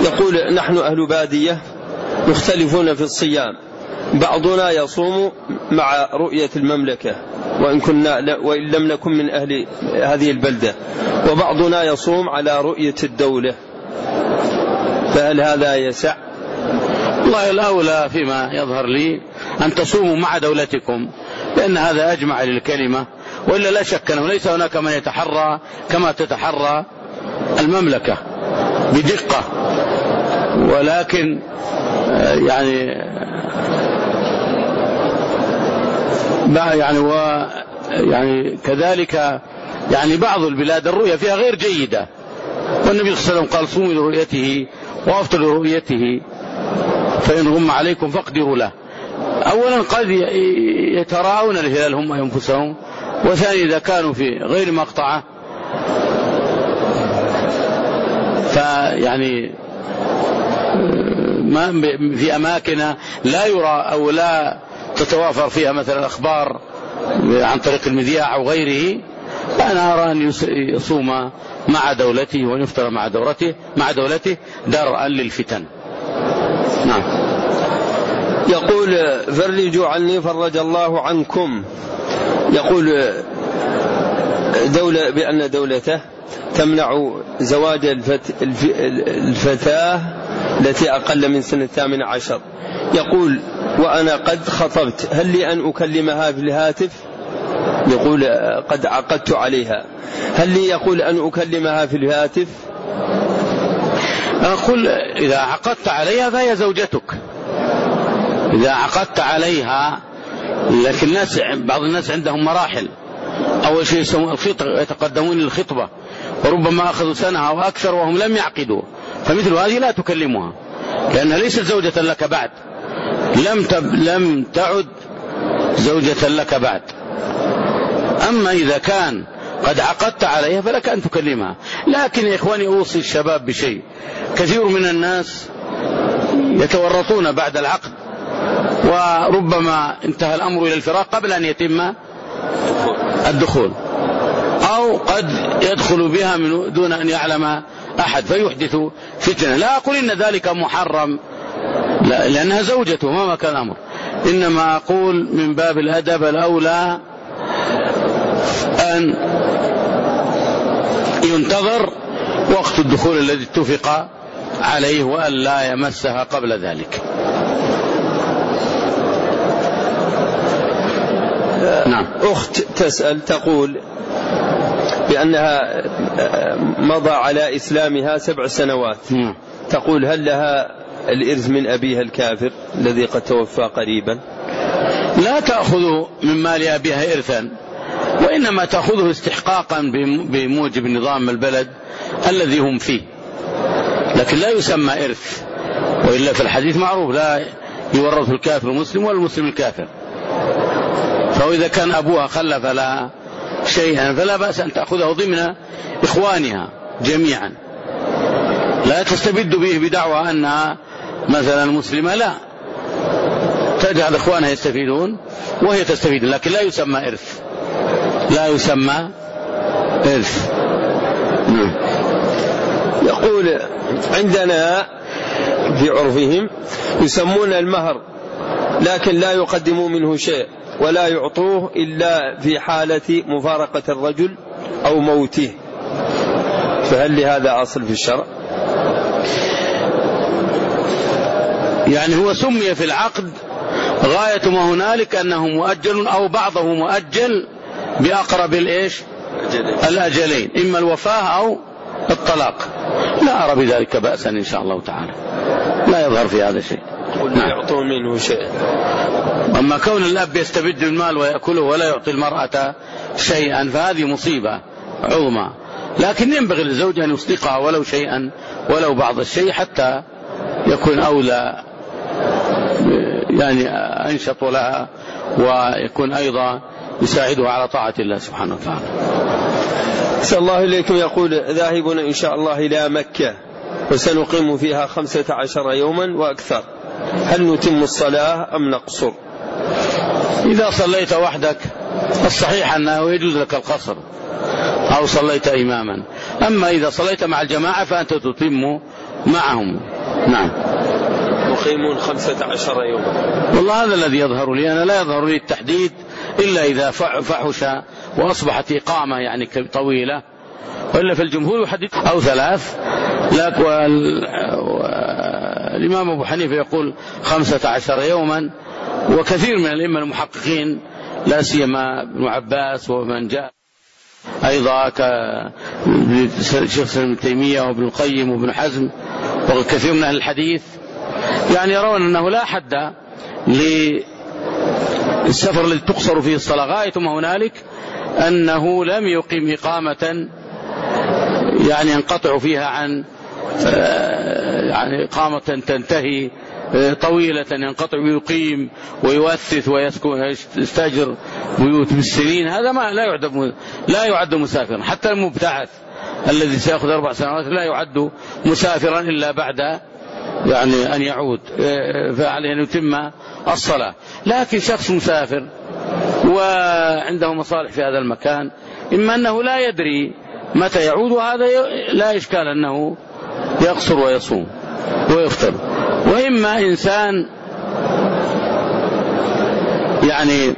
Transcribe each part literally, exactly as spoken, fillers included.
يقول نحن أهل بادية مختلفون في الصيام، بعضنا يصوم مع رؤية المملكة وإن, كنا وإن لم نكن من أهل هذه البلدة، وبعضنا يصوم على رؤية الدولة، فهل هذا يسع؟ والله الأولى فيما يظهر لي أن تصوموا مع دولتكم، لأن هذا أجمع للكلمة، وإلا لا شك أنه ليس هناك من يتحرى كما تتحرى المملكة بدقة، ولكن يعني يعني و يعني كذلك يعني بعض البلاد الرؤية فيها غير جيدة، والنبي صلى الله عليه وسلم قال صوموا لرؤيته وافطروا لرؤيته فإن غم عليكم فاقدروا له. أولا قد يتراءون الهلال هم أنفسهم، وثاني إذا كانوا في غير مقطعة فيعني ما في أماكن لا يرى أو لا تتوافر فيها مثلا الأخبار عن طريق المذياع أو غيره، فأنا أرى أن يصوم مع دولته ويفطر مع دولته مع دولته درءا للفتن. نعم. يقول فرجوا عني فرج الله عنكم، يقول دولة بأن دولته تمنع زواج الفت الفتاة التي أقل من سنة الثامن عشر، يقول وأنا قد خطبت، هل لي أن أكلمها في الهاتف؟ يقول قد عقدت عليها، هل لي يقول أن أكلمها في الهاتف؟ أقول إذا عقدت عليها فهي زوجتك، إذا عقدت عليها. لكن الناس بعض الناس عندهم مراحل، أول شيء يسمون الخطبة، يتقدمون للخطبة، وربما أخذوا سنة أو أكثر وهم لم يعقدوا، فمثل هذه لا تكلمها لأنها ليست زوجة لك بعد، لم تب لم تعد زوجة لك بعد. أما إذا كان قد عقدت عليها فلك أن تكلمها. لكن يا إخواني أوصي الشباب بشيء، كثير من الناس يتورطون بعد العقد، وربما انتهى الأمر إلى الفراق قبل أن يتم الدخول، أو قد يدخل بها من دون أن يعلم أحد فيحدث فتنة. لا أقول إن ذلك محرم، لا، لأنها زوجته ما كان الأمر، إنما أقول من باب الأدب الأولى أن ينتظر وقت الدخول الذي اتفق عليه وأن لا يمسها قبل ذلك. نعم. أخت تسأل تقول بأنها مضى على إسلامها سبع سنوات، م. تقول هل لها الإرث من أبيها الكافر الذي قد توفى قريبا؟ لا تأخذ من مال أبيها إرثا، وإنما تأخذه استحقاقا بموجب نظام البلد الذي هم فيه، لكن لا يسمى إرث. وإلا في الحديث معروف لا يورث الكافر المسلم ولا المسلم الكافر، فإذا كان أبوها خلف لها شيئا فلا بأس أن تأخذه ضمن إخوانها جميعا، لا تستبد به بدعوى أنها مثلا مسلمة، لا، تجعل إخوانها يستفيدون وهي تستفيد، لكن لا يسمى إرث، لا يسمى إرث. يقول عندنا في عرفهم يسمون المهر لكن لا يقدموا منه شيء ولا يعطوه إلا في حالة مفارقة الرجل أو موته، فهل لهذا أصل في الشرع؟ يعني هو سمي في العقد غاية ما هنالك أنه مؤجل أو بعضه مؤجل بأقرب الإيش الأجلين، إما الوفاة أو الطلاق. لا أرى بذلك بأسا إن شاء الله تعالى، لا يظهر في هذا شيء. لا يعطون منه شيء. أما كون الأب يستبد المال ويأكله ولا يعطي المرأة شيئا فهذه مصيبة عظمى، لكن ينبغي للزوج أن يصدقها ولو شيئا ولو بعض الشيء حتى يكون أولى يعني أنشط لها، ويكون أيضا يساعدها على طاعة الله سبحانه وتعالى. أسأل الله إليكم. يقول ذاهبون إن شاء الله إلى مكة وسنقيم فيها خمسة عشر يوما وأكثر، هل نتم الصلاة أم نقصر؟ إذا صليت وحدك الصحيح أنه يجوز لك القصر أو صليت إماما، أما إذا صليت مع الجماعة فأنت تتم معهم. نعم. مقيمون خمسة عشر يوما. والله هذا الذي يظهر لي، أنا لا يظهر لي التحديد إلا إذا فحش وأصبحت إقامة يعني طويلة، وإلا في الجمهور يحدد أو ثلاث. لكن الإمام أبو حنيفة يقول خمسة عشر يوما، وكثير من الأئمة المحققين لا سيما ابن عباس ومن جاء أيضا كشيخ ابن تيمية وابن القيم وابن حزم وكثير من أهل الحديث يعني يرون أنه لا حد للسفر الذي تقصر فيه الصلاة، غاية ما هنالك أنه لم يقيم إقامة يعني ينقطع فيها عن يعني إقامة تنتهي طويلة ينقطع ويقيم ويوثث ويسكن ويستأجر بيوت بالسنين، هذا ما لا يعد لا يعد مسافرا. حتى المبتعث الذي سيأخذ أربع سنوات لا يعد مسافرا إلا بعد يعني أن يعود، فعليه أن يتم الصلاة. لكن شخص مسافر وعنده مصالح في هذا المكان، إما أنه لا يدري متى يعود، وهذا لا إشكال أنه يقصر ويصوم ويفطر. وإما إنسان يعني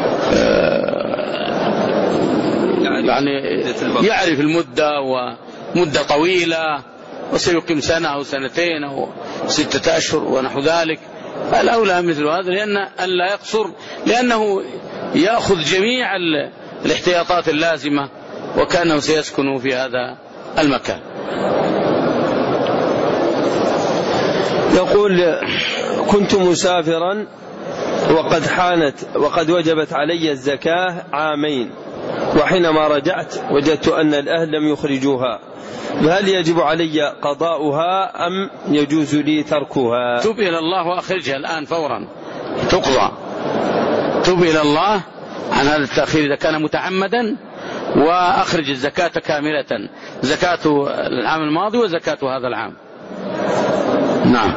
يعني يعرف المدة ومدة طويلة وسيقيم سنة أو سنتين أو ستة أشهر ونحو ذلك، الأولى مثل هذا لأن أن لا يقصر، لأنه يأخذ جميع الاحتياطات اللازمة وكأنه سيسكن في هذا المكان. يقول كنت مسافرا وقد حانت وقد وجبت علي الزكاة عامين، وحينما رجعت وجدت أن الأهل لم يخرجوها، فهل يجب علي قضاؤها أم يجوز لي تركها؟ تب إلى الله وأخرجها الآن فورا تقضى. تب إلى الله عن هذا التأخير إذا كان متعمدا، وأخرج الزكاة كاملة، زكاة العام الماضي وزكاة هذا العام. نعم.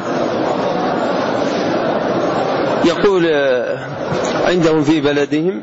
يقول عندهم في بلدهم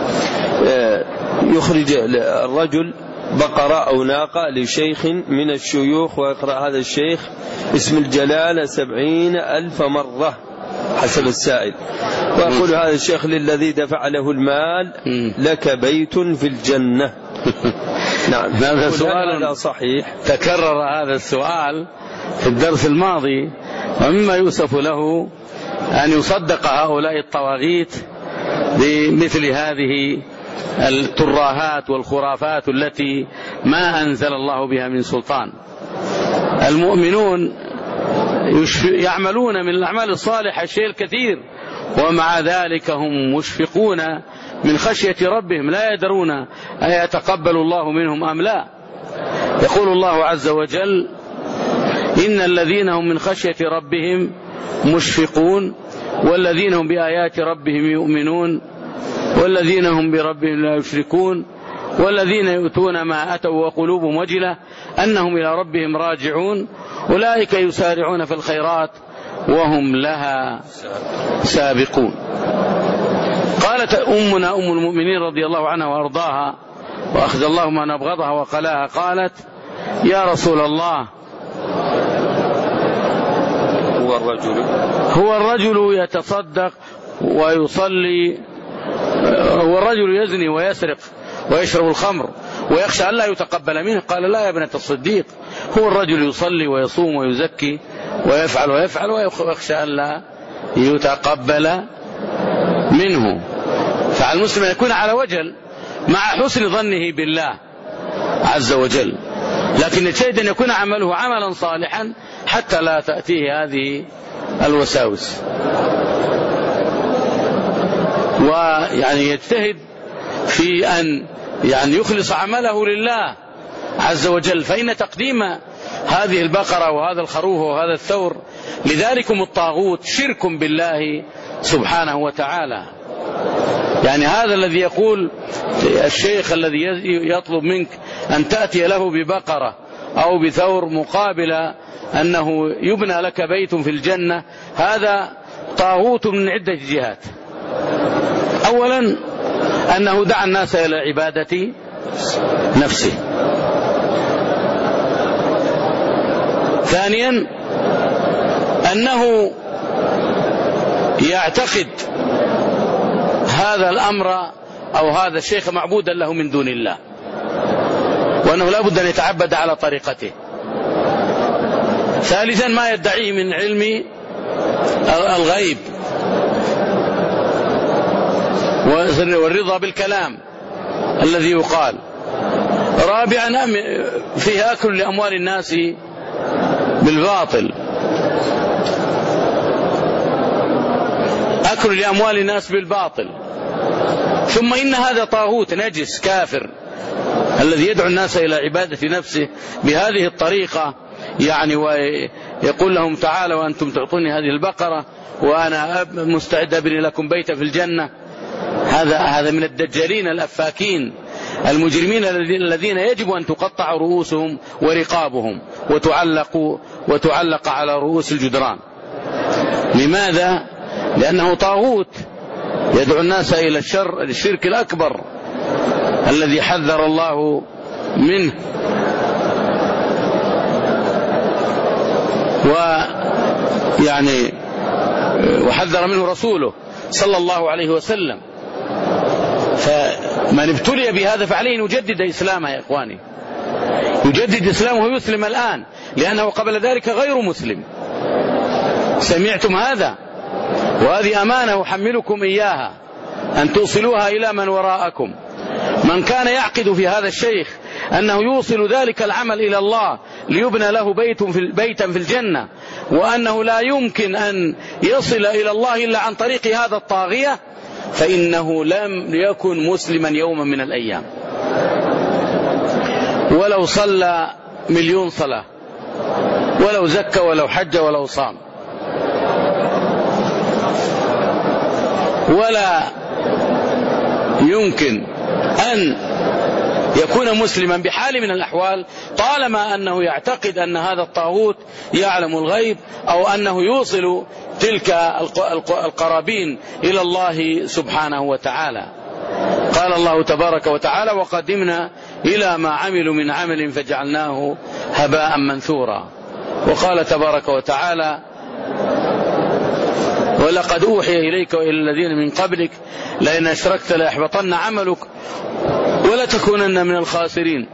يخرج الرجل بقرة أو ناقة لشيخ من الشيوخ، ويقرأ هذا الشيخ اسم الجلالة سبعين ألف مرة حسب السائل، ويقول هذا الشيخ للذي دفع له المال لك بيت في الجنة. نعم. هذا سؤال صحيح، تكرر هذا السؤال في الدرس الماضي، ومما يوصف له أن يصدق هؤلاء الطواغيت بمثل هذه التراهات والخرافات التي ما أنزل الله بها من سلطان. المؤمنون يعملون من الأعمال الصالحة الشيء الكثير، ومع ذلك هم مشفقون من خشية ربهم، لا يدرون أيتقبل الله منهم أم لا. يقول الله عز وجل إن الذين هم من خشية ربهم مشفقون والذين هم بآيات ربهم يؤمنون والذين هم بربهم لا يشركون والذين يؤتون ما أتوا وقلوبهم وجلة أنهم إلى ربهم راجعون أولئك يسارعون في الخيرات وهم لها سابقون. قالت أمنا أم المؤمنين رضي الله عنها وأرضاها وأخذ الله ما نبغضها وقلاها، قالت يا رسول الله هو الرجل هو الرجل يتصدق ويصلي، هو الرجل يزني ويسرق ويشرب الخمر ويخشى أن لا يتقبل منه. قال لا يا ابنة الصديق، هو الرجل يصلي ويصوم ويزكي ويفعل ويفعل ويخشى أن لا يتقبل منه. فعلى المسلم أن يكون على وجل مع حسن ظنه بالله عز وجل، لكن الشيء أن يكون عمله عملا صالحا حتى لا تأتيه هذه الوساوس، ويعني يجتهد في أن يعني يخلص عمله لله عز وجل. فإن تقديم هذه البقرة وهذا الخروف وهذا الثور لذلكم الطاغوت شرك بالله سبحانه وتعالى. يعني هذا الذي يقول الشيخ الذي يطلب منك أن تأتي له ببقرة أو بثور مقابل أنه يبنى لك بيت في الجنة، هذا طاغوت من عدة جهات. أولا أنه دعا الناس إلى عبادة نفسه، ثانيا أنه يعتقد هذا الأمر أو هذا الشيخ معبودا له من دون الله، وأنه لا بد أن يتعبد على طريقته. ثالثا ما يدعيه من علم الغيب والرضا بالكلام الذي يقال. رابعا فيه أكل لأموال الناس بالباطل، أكل لأموال الناس بالباطل. ثم إن هذا طاغوت نجس كافر الذي يدعو الناس إلى عبادة نفسه بهذه الطريقة، يعني ويقول لهم تعالوا وأنتم تعطوني هذه البقرة وأنا مستعد أبني لكم بيتا في الجنة. هذا هذا من الدجالين الأفاكين المجرمين الذين يجب أن تقطع رؤوسهم ورقابهم وتعلق وتعلق على رؤوس الجدران. لماذا؟ لأنه طاغوت يدعو الناس إلى الشر الشرك الأكبر الذي حذر الله منه. ويعني وحذر منه رسوله صلى الله عليه وسلم. فمن ابتلي بهذا فعليه أن يجدد إسلامه يا إخواني، يجدد إسلامه ويسلم الآن، لأنه قبل ذلك غير مسلم. سمعتم هذا؟ وهذه أمانة أحملكم إياها أن توصلوها إلى من وراءكم. من كان يعقد في هذا الشيخ أنه يوصل ذلك العمل إلى الله ليبنى له بيت في بيتا في الجنة، وأنه لا يمكن أن يصل إلى الله إلا عن طريق هذا الطاغية، فإنه لم يكن مسلما يوما من الأيام، ولو صلى مليون صلاة، ولو زكى، ولو حج، ولو صام. ولا يمكن أن يكون مسلما بحال من الأحوال طالما أنه يعتقد أن هذا الطاغوت يعلم الغيب، أو أنه يوصل تلك القرابين إلى الله سبحانه وتعالى. قال الله تبارك وتعالى: وقدمنا إلى ما عملوا من عمل فجعلناه هباء منثورا. وقال تبارك وتعالى: ولقد أوحي إليك وإلى الذين من قبلك لئن أشركت ليحبطن عملك ولتكونن من الخاسرين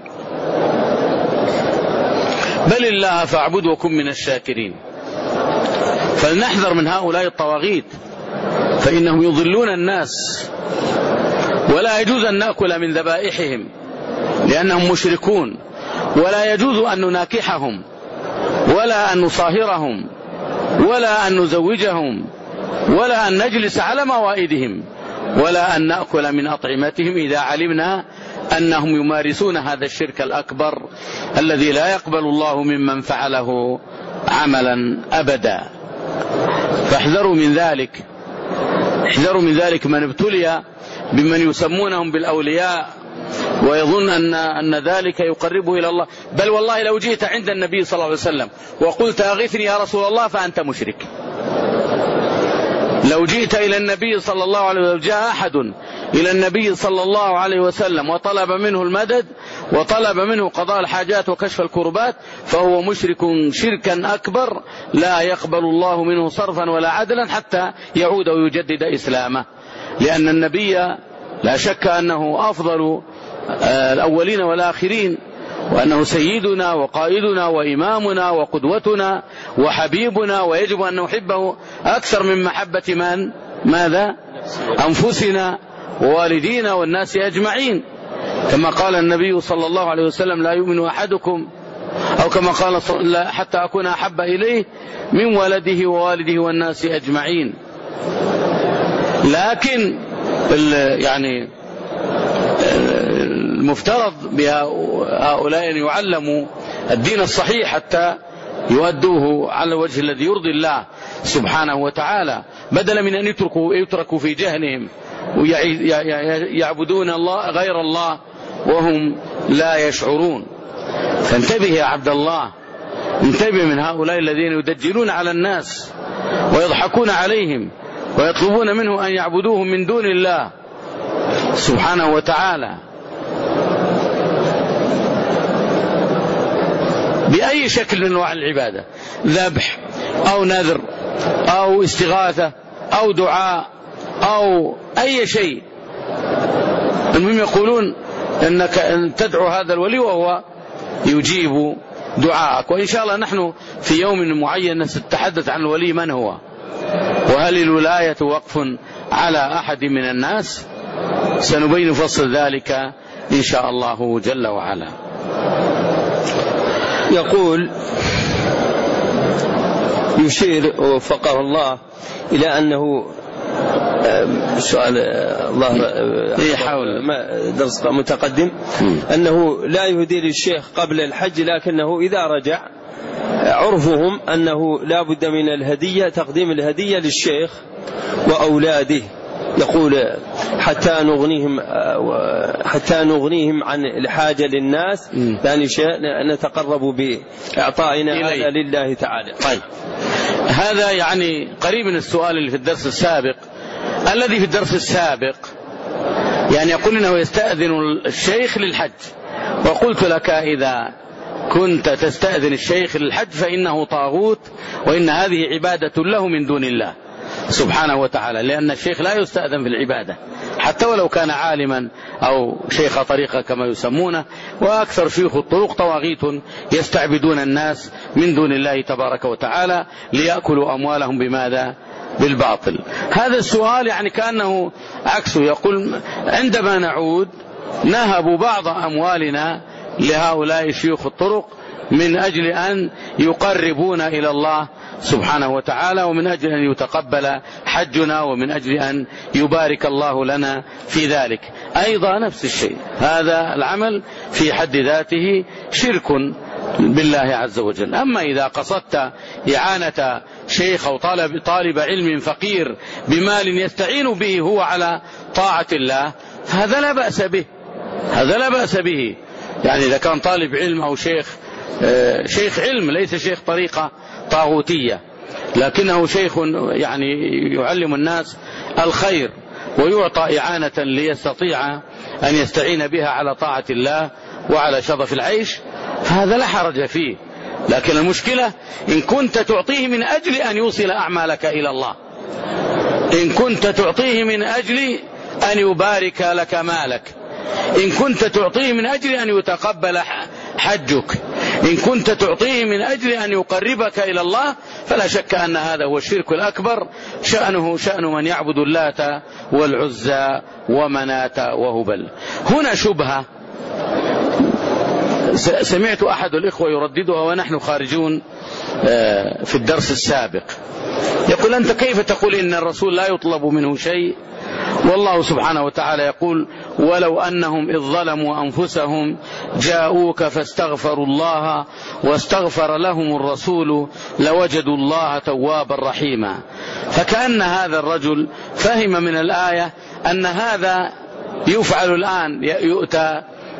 بل الله فاعبد وكن من الشاكرين. فلنحذر من هؤلاء الطواغيت، فإنهم يضلون الناس، ولا يجوز أن نأكل من ذبائحهم لأنهم مشركون، ولا يجوز أن نناكحهم، ولا أن نصاهرهم، ولا أن نزوجهم، ولا أن نجلس على موائدهم، ولا أن نأكل من أطعمتهم إذا علمنا أنهم يمارسون هذا الشرك الأكبر الذي لا يقبل الله ممن فعله عملا أبدا. فاحذروا من ذلك، احذروا من ذلك من ابتلي بمن يسمونهم بالأولياء ويظن أن, أن ذلك يقربه إلى الله. بل والله لو جئت عند النبي صلى الله عليه وسلم وقلت أغثني يا رسول الله فأنت مشرك. لو جئت إلى النبي صلى الله عليه وسلم، جاء أحد إلى النبي صلى الله عليه وسلم وطلب منه المدد وطلب منه قضاء الحاجات وكشف الكربات، فهو مشرك شركا أكبر لا يقبل الله منه صرفا ولا عدلا حتى يعود ويجدد إسلامه. لأن النبي لا شك أنه أفضل الأولين والآخرين، وأنه سيدنا وقائدنا وإمامنا وقدوتنا وحبيبنا، ويجب أن نحبه أكثر من محبة من ماذا أنفسنا ووالدينا والناس أجمعين، كما قال النبي صلى الله عليه وسلم: لا يؤمن أحدكم، أو كما قال حتى أكون أحب إليه من ولده ووالده والناس أجمعين. لكن يعني المفترض بهؤلاء أن يعلموا الدين الصحيح حتى يؤدوه على الوجه الذي يرضي الله سبحانه وتعالى، بدلا من أن يتركوا, يتركوا في جهلهم ويعبدون الله غير الله وهم لا يشعرون. فانتبه يا عبد الله، انتبه من هؤلاء الذين يدجلون على الناس ويضحكون عليهم ويطلبون منه أن يعبدوهم من دون الله سبحانه وتعالى. بأي شكل من أنواع العبادة، ذبح أو نذر أو استغاثة أو دعاء أو أي شيء. المهم يقولون أنك أن تدعو هذا الولي وهو يجيب دعاءك. وإن شاء الله نحن في يوم معين سنتحدث عن الولي من هو، وهل الولاية وقف على أحد من الناس، سنبين فصل ذلك إن شاء الله جل وعلا. يقول يشير وفقه الله إلى أنه سؤال الله يحاول درس متقدم أنه لا يهدي للشيخ قبل الحج، لكنه إذا رجع عرفهم أنه لا بد من الهدية، تقديم الهدية للشيخ وأولاده. يقول حتى نغنيهم حتى نغنيهم عن الحاجة للناس، يعني نتقرب بإعطائنا هذا لله تعالى. طيب، هذا يعني قريب من السؤال اللي في الدرس السابق. الذي في الدرس السابق يعني يقول إنه يستأذن الشيخ للحج، وقلت لك إذا كنت تستأذن الشيخ للحج فإنه طاغوت، وإن هذه عبادة له من دون الله سبحانه وتعالى، لأن الشيخ لا يستأذن في العبادة حتى ولو كان عالما أو شيخ طريقة كما يسمونه. وأكثر شيوخ الطرق طواغيت يستعبدون الناس من دون الله تبارك وتعالى ليأكلوا أموالهم بماذا؟ بالباطل. هذا السؤال يعني كأنه عكسه، يقول عندما نعود نهب بعض أموالنا لهؤلاء شيوخ الطرق من أجل أن يقربونا إلى الله سبحانه وتعالى، ومن أجل أن يتقبل حجنا، ومن أجل أن يبارك الله لنا في ذلك. أيضا نفس الشيء، هذا العمل في حد ذاته شرك بالله عز وجل. أما إذا قصدت إعانة شيخ أو طالب, طالب علم فقير بمال يستعين به هو على طاعة الله، هذا لا بأس به، هذا لا بأس به. يعني إذا كان طالب علم أو شيخ شيخ علم، ليس شيخ طريقة طاغوتية، لكنه شيخ يعني يعلم الناس الخير ويعطى إعانة ليستطيع أن يستعين بها على طاعة الله وعلى شرف العيش، فهذا لا حرج فيه. لكن المشكلة إن كنت تعطيه من أجل أن يوصل أعمالك إلى الله، إن كنت تعطيه من أجل أن يبارك لك مالك، إن كنت تعطيه من أجل أن يتقبل حجك، إن كنت تعطيه من أجل أن يقربك إلى الله، فلا شك أن هذا هو الشرك الأكبر، شأنه شأن من يعبد اللات والعزى ومناة وهبل. هنا شبهة سمعت أحد الإخوة يرددها ونحن خارجون في الدرس السابق، يقول أنت كيف تقول إن الرسول لا يطلب منه شيء، والله سبحانه وتعالى يقول ولو أنهم إذ ظلموا أنفسهم جاءوك فاستغفروا الله واستغفر لهم الرسول لوجدوا الله توابا رحيما. فكأن هذا الرجل فهم من الآية أن هذا يفعل الآن، يؤتى,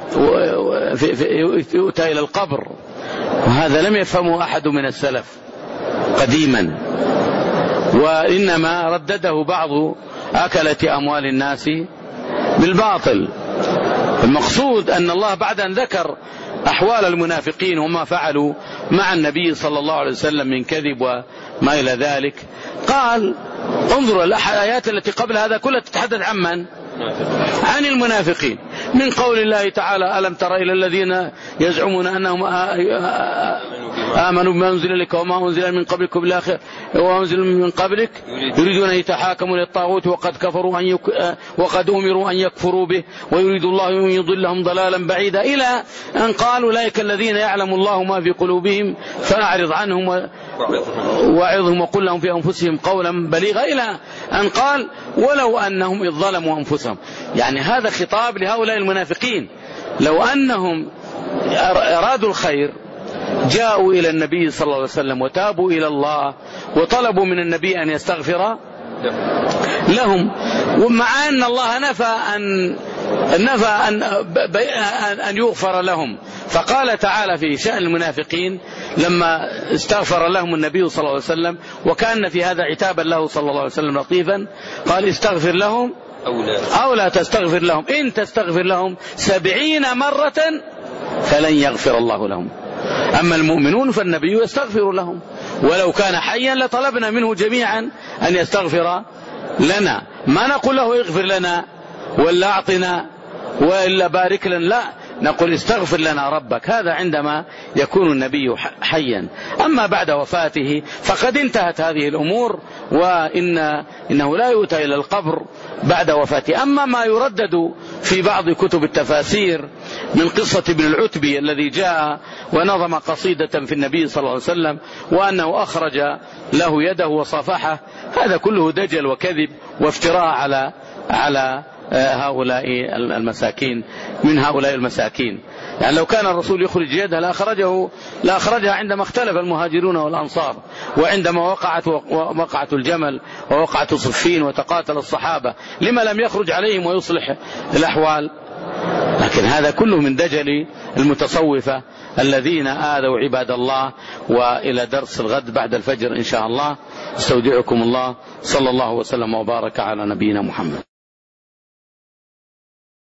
يؤتى إلى القبر، وهذا لم يفهمه أحد من السلف قديما، وإنما ردده بعض أكلة أموال الناس بالباطل. المقصود أن الله بعد أن ذكر أحوال المنافقين وما فعلوا مع النبي صلى الله عليه وسلم من كذب وما إلى ذلك، قال انظروا الآيات التي قبل هذا كلها تتحدث عن من؟ عن المنافقين، من قول الله تعالى ألم تر إلى الذين يزعمون أنهم آمنوا بما أنزل إليك وما أنزل من قبلك بالآخرة وأنزل من قبلك يريدون أن يتحاكموا للطاغوت وقد كفروا أن يك... وقد أمروا أن يكفروا به ويريد الله أن يضلهم ضلالا بعيدا، إلى أن قالوا أولئك الذين يعلم الله ما في قلوبهم فأعرض عنهم و... وعظهم وقل لهم في أنفسهم قولا بليغا، إلى أن قال ولو أنهم إذ ظلموا أنفسهم. يعني هذا خطاب لهؤلاء المنافقين، لو أنهم أرادوا الخير جاءوا إلى النبي صلى الله عليه وسلم وتابوا إلى الله وطلبوا من النبي أن يستغفر لهم، ومع أن الله نفى أن نفى أن, أن يغفر لهم. فقال تعالى في شأن المنافقين لما استغفر لهم النبي صلى الله عليه وسلم، وكان في هذا عتابا له صلى الله عليه وسلم لطيفا، قال استغفر لهم أو لا تستغفر لهم إن تستغفر لهم سبعين مرة فلن يغفر الله لهم. أما المؤمنون فالنبي يستغفر لهم، ولو كان حيا لطلبنا منه جميعا أن يستغفر لنا. ما نقول له اغفر لنا ولا أعطنا وإلا بارك لنا، لا، نقول استغفر لنا ربك. هذا عندما يكون النبي حيا. أما بعد وفاته فقد انتهت هذه الأمور، وإن إنه لا يؤتى إلى القبر بعد وفاته. أما ما يردد في بعض كتب التفاسير من قصة ابن العتبي الذي جاء ونظم قصيدة في النبي صلى الله عليه وسلم وأنه أخرج له يده وصافحه، هذا كله دجل وكذب وافتراء على على هؤلاء المساكين من هؤلاء المساكين. يعني لو كان الرسول يخرج يده لأخرجه لأخرجها عندما اختلف المهاجرون والأنصار، وعندما وقعت وقعت الجمل ووقعت صفين وتقاتل الصحابة، لما لم يخرج عليهم ويصلح الأحوال؟ لكن هذا كله من دجل المتصوفة الذين آذوا عباد الله. وإلى درس الغد بعد الفجر إن شاء الله. استودعكم الله، صلى الله وسلم وبارك على نبينا محمد.